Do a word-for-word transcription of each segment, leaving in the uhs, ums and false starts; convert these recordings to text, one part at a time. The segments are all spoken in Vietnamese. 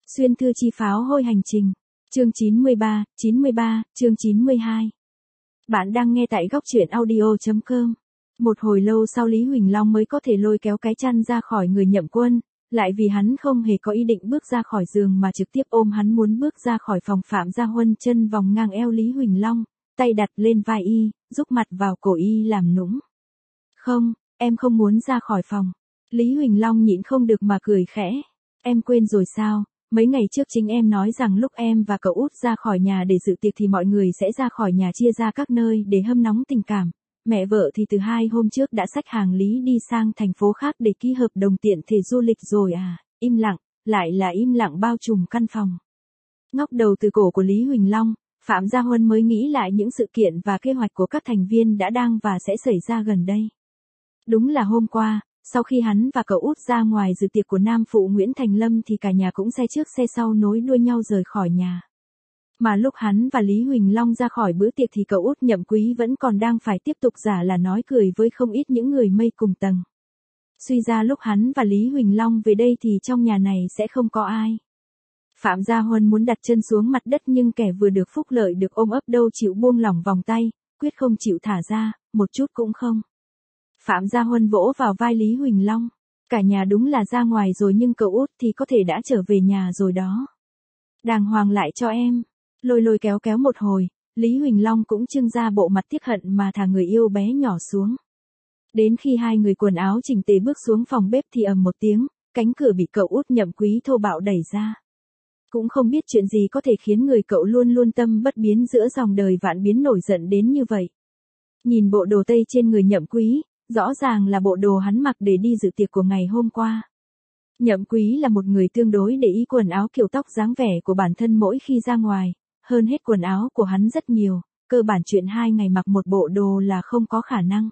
Xuyên thư chi pháo hôi hành trình. Chương chín mươi ba, chín mươi ba, chương chín mươi hai. Bạn đang nghe tại góc truyện audio chấm com. Một hồi lâu sau Lý Huỳnh Long mới có thể lôi kéo cái chăn ra khỏi người Nhậm Quân, lại vì hắn không hề có ý định bước ra khỏi giường mà trực tiếp ôm hắn muốn bước ra khỏi phòng. Phạm Gia Huân chân vòng ngang eo Lý Huỳnh Long, tay đặt lên vai y, rúc mặt vào cổ y làm nũng. Không, em không muốn ra khỏi phòng. Lý Huỳnh Long nhịn không được mà cười khẽ. Em quên rồi sao? Mấy ngày trước chính em nói rằng lúc em và cậu út ra khỏi nhà để dự tiệc thì mọi người sẽ ra khỏi nhà chia ra các nơi để hâm nóng tình cảm. Mẹ vợ thì từ hai hôm trước đã xách hàng Lý đi sang thành phố khác để ký hợp đồng tiện thể du lịch rồi à. Im lặng, lại là im lặng bao trùm căn phòng. Ngóc đầu từ cổ của Lý Huỳnh Long, Phạm Gia Huân mới nghĩ lại những sự kiện và kế hoạch của các thành viên đã đang và sẽ xảy ra gần đây. Đúng là hôm qua, sau khi hắn và cậu út ra ngoài dự tiệc của nam phụ Nguyễn Thành Lâm thì cả nhà cũng xe trước xe sau nối đuôi nhau rời khỏi nhà. Mà lúc hắn và Lý Huỳnh Long ra khỏi bữa tiệc thì cậu út Nhậm Quý vẫn còn đang phải tiếp tục giả là nói cười với không ít những người mây cùng tầng. Suy ra lúc hắn và Lý Huỳnh Long về đây thì trong nhà này sẽ không có ai. Phạm Gia Huân muốn đặt chân xuống mặt đất nhưng kẻ vừa được phúc lợi được ôm ấp đâu chịu buông lỏng vòng tay, quyết không chịu thả ra, một chút cũng không. Phạm Gia Huân vỗ vào vai Lý Huỳnh Long. Cả nhà đúng là ra ngoài rồi nhưng cậu út thì có thể đã trở về nhà rồi đó. Đàng hoàng lại cho em. Lôi lôi kéo kéo một hồi, Lý Huỳnh Long cũng trưng ra bộ mặt tiếc hận mà thả người yêu bé nhỏ xuống. Đến khi hai người quần áo chỉnh tề bước xuống phòng bếp thì ầm một tiếng, cánh cửa bị cậu út Nhậm Quý thô bạo đẩy ra. Cũng không biết chuyện gì có thể khiến người cậu luôn luôn tâm bất biến giữa dòng đời vạn biến nổi giận đến như vậy. Nhìn bộ đồ tây trên người Nhậm Quý, rõ ràng là bộ đồ hắn mặc để đi dự tiệc của ngày hôm qua. Nhậm Quý là một người tương đối để ý quần áo kiểu tóc dáng vẻ của bản thân mỗi khi ra ngoài, hơn hết quần áo của hắn rất nhiều, cơ bản chuyện hai ngày mặc một bộ đồ là không có khả năng.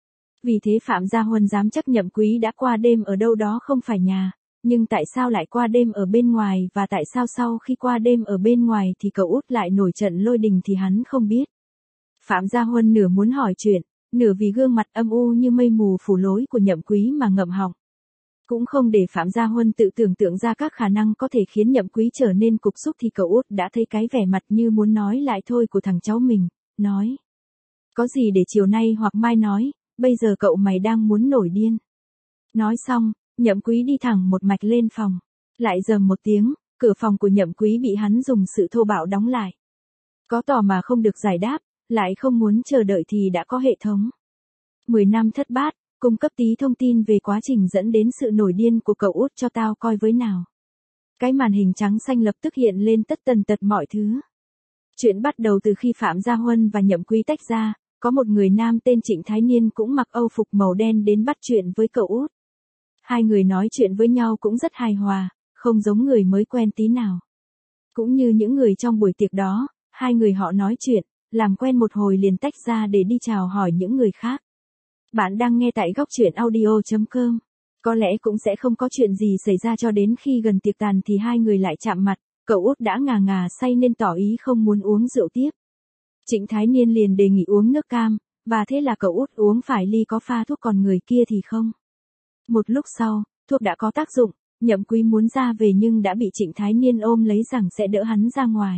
Vì thế Phạm Gia Huân dám chắc Nhậm Quý đã qua đêm ở đâu đó không phải nhà, nhưng tại sao lại qua đêm ở bên ngoài và tại sao sau khi qua đêm ở bên ngoài thì cậu út lại nổi trận lôi đình thì hắn không biết. Phạm Gia Huân nửa muốn hỏi chuyện, nửa vì gương mặt âm u như mây mù phủ lối của Nhậm Quý mà ngậm họng. Cũng không để Phạm Gia Huân tự tưởng tượng ra các khả năng có thể khiến Nhậm Quý trở nên cục xúc thì cậu út đã thấy cái vẻ mặt như muốn nói lại thôi của thằng cháu mình, nói. Có gì để chiều nay hoặc mai nói, bây giờ cậu mày đang muốn nổi điên. Nói xong, Nhậm Quý đi thẳng một mạch lên phòng. Lại rầm một tiếng, cửa phòng của Nhậm Quý bị hắn dùng sự thô bạo đóng lại. Có tỏ mà không được giải đáp, lại không muốn chờ đợi thì đã có hệ thống. Mười năm thất bát, cung cấp tí thông tin về quá trình dẫn đến sự nổi điên của cậu út cho tao coi với nào. Cái màn hình trắng xanh lập tức hiện lên tất tần tật mọi thứ. Chuyện bắt đầu từ khi Phạm Gia Huân và Nhậm Quý tách ra, có một người nam tên Trịnh Thái Niên cũng mặc âu phục màu đen đến bắt chuyện với cậu út. Hai người nói chuyện với nhau cũng rất hài hòa, không giống người mới quen tí nào. Cũng như những người trong buổi tiệc đó, hai người họ nói chuyện, làm quen một hồi liền tách ra để đi chào hỏi những người khác. Bạn đang nghe tại góc truyện audio chấm com. Có lẽ cũng sẽ không có chuyện gì xảy ra cho đến khi gần tiệc tàn thì hai người lại chạm mặt, cậu út đã ngà ngà say nên tỏ ý không muốn uống rượu tiếp. Trịnh Thái Niên liền đề nghị uống nước cam, và thế là cậu út uống phải ly có pha thuốc còn người kia thì không. Một lúc sau, thuốc đã có tác dụng, Nhậm Quý muốn ra về nhưng đã bị Trịnh Thái Niên ôm lấy rằng sẽ đỡ hắn ra ngoài.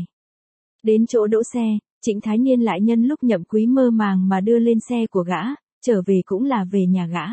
Đến chỗ đỗ xe, Trịnh Thái Niên lại nhân lúc Nhậm Quý mơ màng mà đưa lên xe của gã, trở về cũng là về nhà gã.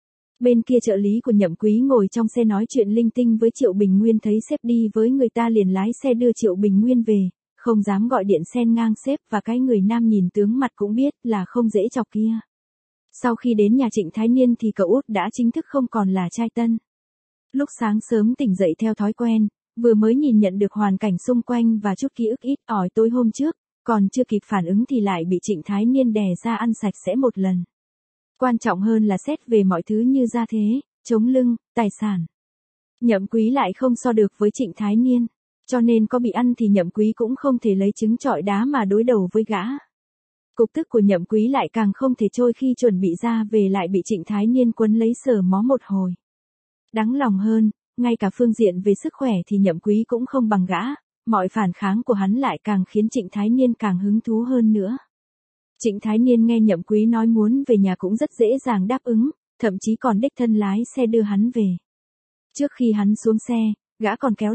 Bên kia trợ lý của Nhậm Quý ngồi trong xe nói chuyện linh tinh với Triệu Bình Nguyên thấy sếp đi với người ta liền lái xe đưa Triệu Bình Nguyên về, không dám gọi điện xen ngang sếp và cái người nam nhìn tướng mặt cũng biết là không dễ chọc kia. Sau khi đến nhà Trịnh Thái Niên thì cậu út đã chính thức không còn là trai tân. Lúc sáng sớm tỉnh dậy theo thói quen, vừa mới nhìn nhận được hoàn cảnh xung quanh và chút ký ức ít ỏi tối hôm trước, còn chưa kịp phản ứng thì lại bị Trịnh Thái Niên đè ra ăn sạch sẽ một lần. Quan trọng hơn là xét về mọi thứ như gia thế, chống lưng, tài sản. Nhậm Quý lại không so được với Trịnh Thái Niên, cho nên có bị ăn thì Nhậm Quý cũng không thể lấy trứng trọi đá mà đối đầu với gã. Cục tức của Nhậm Quý lại càng không thể trôi khi chuẩn bị ra về lại bị Trịnh Thái Niên quấn lấy sờ mó một hồi. Đáng lòng hơn, ngay cả phương diện về sức khỏe thì Nhậm Quý cũng không bằng gã, mọi phản kháng của hắn lại càng khiến Trịnh Thái Niên càng hứng thú hơn nữa. Trịnh Thái Niên nghe Nhậm Quý nói muốn về nhà cũng rất dễ dàng đáp ứng, thậm chí còn đích thân lái xe đưa hắn về. Trước khi hắn xuống xe, gã còn kéo lại,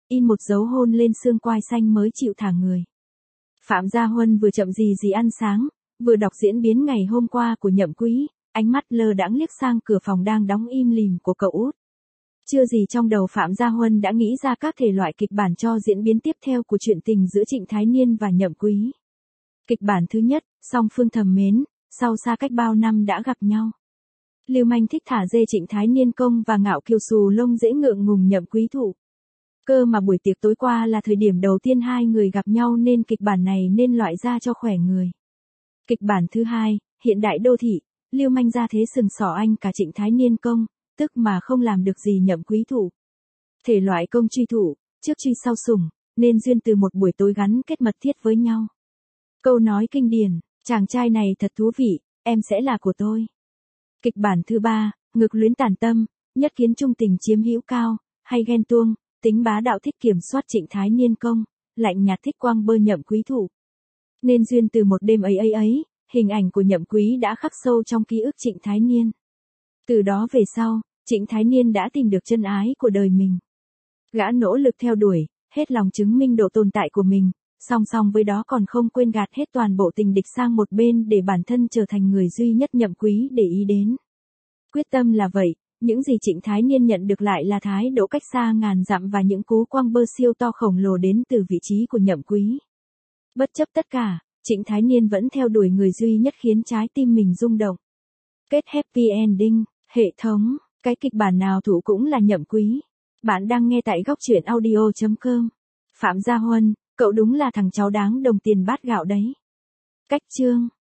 in một dấu hôn lên xương quai xanh mới chịu thả người. Phạm Gia Huân vừa chậm gì gì ăn sáng, vừa đọc diễn biến ngày hôm qua của Nhậm Quý, ánh mắt lơ đãng liếc sang cửa phòng đang đóng im lìm của cậu út. Chưa gì trong đầu Phạm Gia Huân đã nghĩ ra các thể loại kịch bản cho diễn biến tiếp theo của chuyện tình giữa Trịnh Thái Niên và Nhậm Quý. Kịch bản thứ nhất, song phương thầm mến, sau xa cách bao năm đã gặp nhau. Lưu manh thích thả dê Trịnh Thái Niên công và ngạo kiều xù lông dễ ngượng ngùng Nhậm Quý thụ. Cơ mà buổi tiệc tối qua là thời điểm đầu tiên hai người gặp nhau nên kịch bản này nên loại ra cho khỏe người. Kịch bản thứ hai, hiện đại đô thị, Lưu manh ra thế sừng sỏ anh cả Trịnh Thái Niên công, tức mà không làm được gì Nhậm Quý thụ. Thể loại công truy thủ, trước truy sau sủng, nên duyên từ một buổi tối gắn kết mật thiết với nhau. Câu nói kinh điển, chàng trai này thật thú vị, em sẽ là của tôi. Kịch bản thứ ba, ngực luyến tàn tâm, nhất kiến trung tình chiếm hữu cao, hay ghen tuông, tính bá đạo thích kiểm soát Trịnh Thái Niên công, lạnh nhạt thích quang bơ Nhậm Quý thụ. Nên duyên từ một đêm ấy ấy ấy, hình ảnh của Nhậm Quý đã khắc sâu trong ký ức Trịnh Thái Niên. Từ đó về sau, Trịnh Thái Niên đã tìm được chân ái của đời mình. Gã nỗ lực theo đuổi, hết lòng chứng minh độ tồn tại của mình, song song với đó còn không quên gạt hết toàn bộ tình địch sang một bên để bản thân trở thành người duy nhất Nhậm Quý để ý đến. Quyết tâm là vậy, những gì Trịnh Thái Niên nhận được lại là thái độ cách xa ngàn dặm và những cú quăng bơ siêu to khổng lồ đến từ vị trí của Nhậm Quý. Bất chấp tất cả, Trịnh Thái Niên vẫn theo đuổi người duy nhất khiến trái tim mình rung động. Kết happy ending, hệ thống, cái kịch bản nào thủ cũng là Nhậm Quý. Bạn đang nghe tại góc truyện audio chấm com. Phạm Gia Huân, cậu đúng là thằng cháu đáng đồng tiền bát gạo đấy. Cách chương